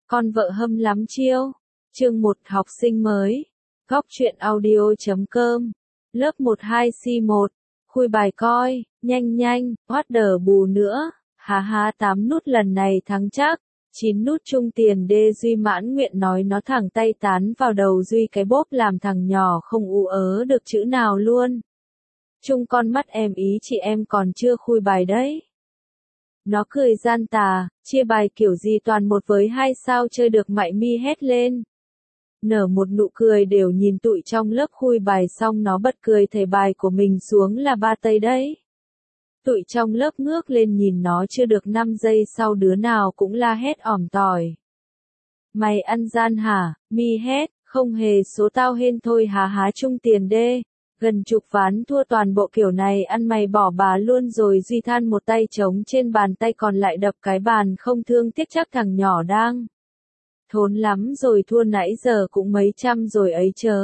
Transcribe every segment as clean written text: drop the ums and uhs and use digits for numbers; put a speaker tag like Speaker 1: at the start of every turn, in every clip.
Speaker 1: Con vợ hâm lắm chiêu. Chương 1 học sinh mới. Góc truyện audio.com. Lớp 12C1. Khui bài coi, nhanh, order bù nữa. Hà 8 nút lần này thắng chắc. 9 nút chung tiền đê Duy mãn nguyện nói nó thẳng tay tán vào đầu Duy cái bốp làm thằng nhỏ không ú ớ được chữ nào luôn. Chung con mắt em ý chị em còn chưa khui bài đấy. Nó cười gian tà, chia bài kiểu gì toàn 1 với 2 sao chơi được mại mi hét lên. Nở một nụ cười đều nhìn tụi trong lớp khui bài xong nó bật cười thầy bài của mình xuống là 3 tây đấy. Tụi trong lớp ngước lên nhìn nó chưa được 5 giây sau đứa nào cũng la hét ỏm tỏi. Mày ăn gian hả, mi hét, không hề số tao hên thôi há chung tiền đê. Gần chục ván thua toàn bộ kiểu này ăn mày bỏ bà luôn rồi Duy than một tay trống trên bàn tay còn lại đập cái bàn không thương tiếc chắc thằng nhỏ đang. Thốn lắm rồi thua nãy giờ cũng mấy trăm rồi ấy chớ.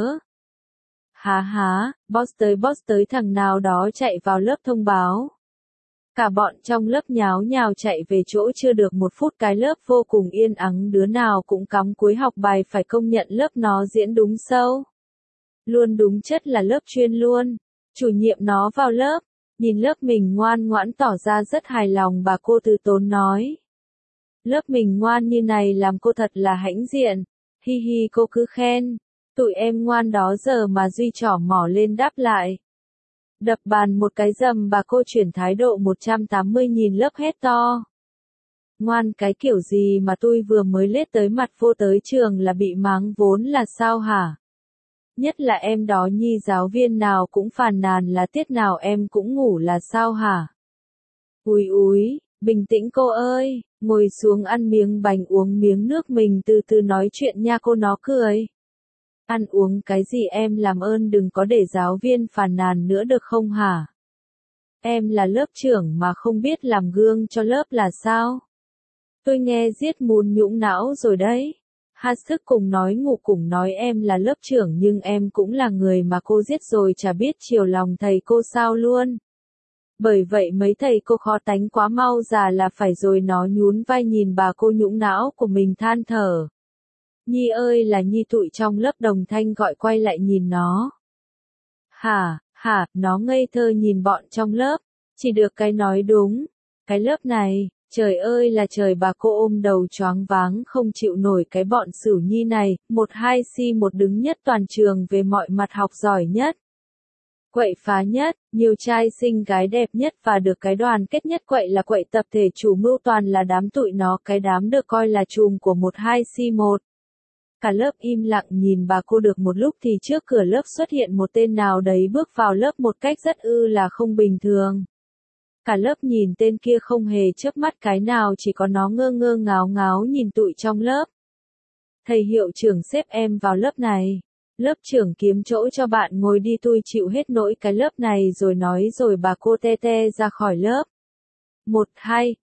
Speaker 1: Boss tới thằng nào đó chạy vào lớp thông báo. Cả bọn trong lớp nháo nhào chạy về chỗ chưa được 1 phút cái lớp vô cùng yên ắng đứa nào cũng cắm cúi học bài phải công nhận lớp nó diễn đúng sâu. Luôn đúng chất là lớp chuyên luôn. Chủ nhiệm nó vào lớp, nhìn lớp mình ngoan ngoãn tỏ ra rất hài lòng bà cô từ tốn nói. Lớp mình ngoan như này làm cô thật là hãnh diện. Hi cô cứ khen. Tụi em ngoan đó giờ mà Duy trỏ mỏ lên đáp lại. Đập bàn một cái dầm bà cô chuyển thái độ 180 nhìn lớp hét to. Ngoan cái kiểu gì mà tôi vừa mới lết tới mặt vô tới trường là bị mắng vốn là sao hả? Nhất là em đó nhi giáo viên nào cũng phàn nàn là tiết nào em cũng ngủ là sao hả? Úi, bình tĩnh cô ơi, ngồi xuống ăn miếng bánh uống miếng nước mình từ từ nói chuyện nha cô nó cười. Ăn uống cái gì em làm ơn đừng có để giáo viên phàn nàn nữa được không hả? Em là lớp trưởng mà không biết làm gương cho lớp là sao? Tôi nghe giết mùn nhũng não rồi đấy. Sức cùng nói ngủ cùng nói em là lớp trưởng nhưng em cũng là người mà cô giết rồi chả biết chiều lòng thầy cô sao luôn. Bởi vậy mấy thầy cô khó tánh quá mau già là phải rồi nó nhún vai nhìn bà cô nhũng não của mình than thở. Nhi ơi là Nhi tụi trong lớp đồng thanh gọi quay lại nhìn nó. Nó ngây thơ nhìn bọn trong lớp, chỉ được cái nói đúng. Cái lớp này, trời ơi là trời bà cô ôm đầu choáng váng không chịu nổi cái bọn Sửu Nhi này, 12C1 đứng nhất toàn trường về mọi mặt học giỏi nhất. Quậy phá nhất, nhiều trai xinh gái đẹp nhất và được cái đoàn kết nhất quậy là quậy tập thể chủ mưu toàn là đám tụi nó cái đám được coi là chùm của 12C1. Cả lớp im lặng nhìn bà cô được một lúc thì trước cửa lớp xuất hiện một tên nào đấy bước vào lớp một cách rất là không bình thường. Cả lớp nhìn tên kia không hề chớp mắt cái nào chỉ có nó ngơ ngáo nhìn tụi trong lớp. Thầy hiệu trưởng xếp em vào lớp này. Lớp trưởng kiếm chỗ cho bạn ngồi đi tôi chịu hết nỗi cái lớp này rồi nói rồi bà cô te ra khỏi lớp. 1, 2,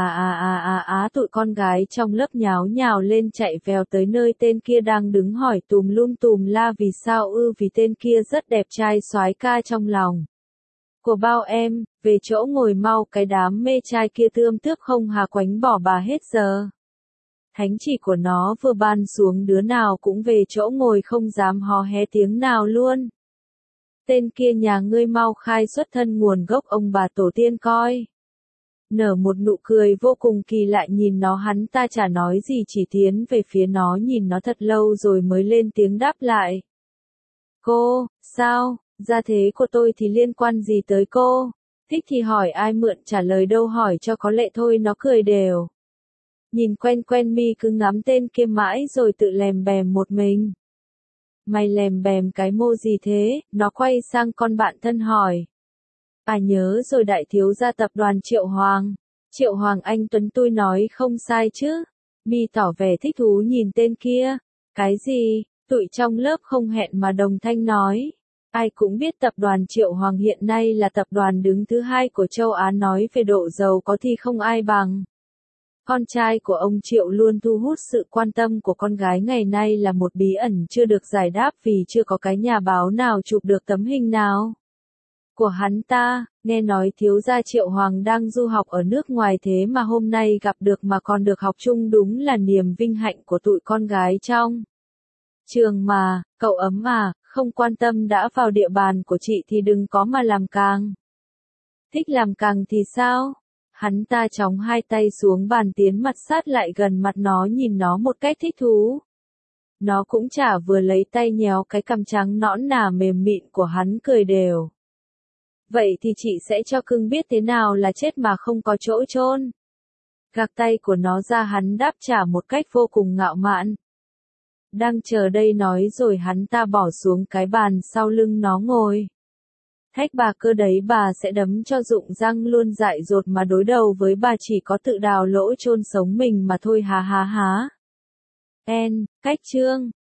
Speaker 1: bà tụi con gái trong lớp nháo nhào lên chạy vèo tới nơi tên kia đang đứng hỏi tùm la vì sao vì tên kia rất đẹp trai soái ca trong lòng. Của bao em, về chỗ ngồi mau cái đám mê trai kia tươm tướp không hà quánh bỏ bà hết giờ. Thánh chỉ của nó vừa ban xuống đứa nào cũng về chỗ ngồi không dám hò hé tiếng nào luôn. Tên kia nhà ngươi mau khai xuất thân nguồn gốc ông bà tổ tiên coi. Nở một nụ cười vô cùng kỳ lạ nhìn nó hắn ta chả nói gì chỉ tiến về phía nó nhìn nó thật lâu rồi mới lên tiếng đáp lại. Cô, sao, gia thế của tôi thì liên quan gì tới cô? Thích thì hỏi ai mượn trả lời đâu hỏi cho có lệ thôi nó cười đều. Nhìn quen mi cứ ngắm tên kia mãi rồi tự lèm bèm một mình. Mày lèm bèm cái mô gì thế? Nó quay sang con bạn thân hỏi. Nhớ rồi đại thiếu gia tập đoàn Triệu Hoàng. Triệu Hoàng anh Tuấn tôi nói không sai chứ. Mi tỏ vẻ thích thú nhìn tên kia. Cái gì? Tụi trong lớp không hẹn mà đồng thanh nói. Ai cũng biết tập đoàn Triệu Hoàng hiện nay là tập đoàn đứng thứ 2 của châu Á nói về độ giàu có thì không ai bằng. Con trai của ông Triệu luôn thu hút sự quan tâm của con gái ngày nay là một bí ẩn chưa được giải đáp vì chưa có cái nhà báo nào chụp được tấm hình nào. của hắn ta, nghe nói thiếu gia Triệu Hoàng đang du học ở nước ngoài thế mà hôm nay gặp được mà còn được học chung đúng là niềm vinh hạnh của tụi con gái trong trường mà, cậu ấm à, không quan tâm đã vào địa bàn của chị thì đừng có mà làm càng. Thích làm càng thì sao? Hắn ta chóng hai tay xuống bàn tiến mặt sát lại gần mặt nó nhìn nó một cách thích thú. Nó cũng chả vừa lấy tay nhéo cái cằm trắng nõn nà mềm mịn của hắn cười đều. Vậy thì chị sẽ cho cưng biết thế nào là chết mà không có chỗ chôn. Gạc tay của nó ra hắn đáp trả một cách vô cùng ngạo mạn. Đang chờ đây nói rồi hắn ta bỏ xuống cái bàn sau lưng nó ngồi. Thách bà cơ đấy bà sẽ đấm cho rụng răng luôn dại dột mà đối đầu với bà chỉ có tự đào lỗ chôn sống mình mà thôi há há há. Cách chương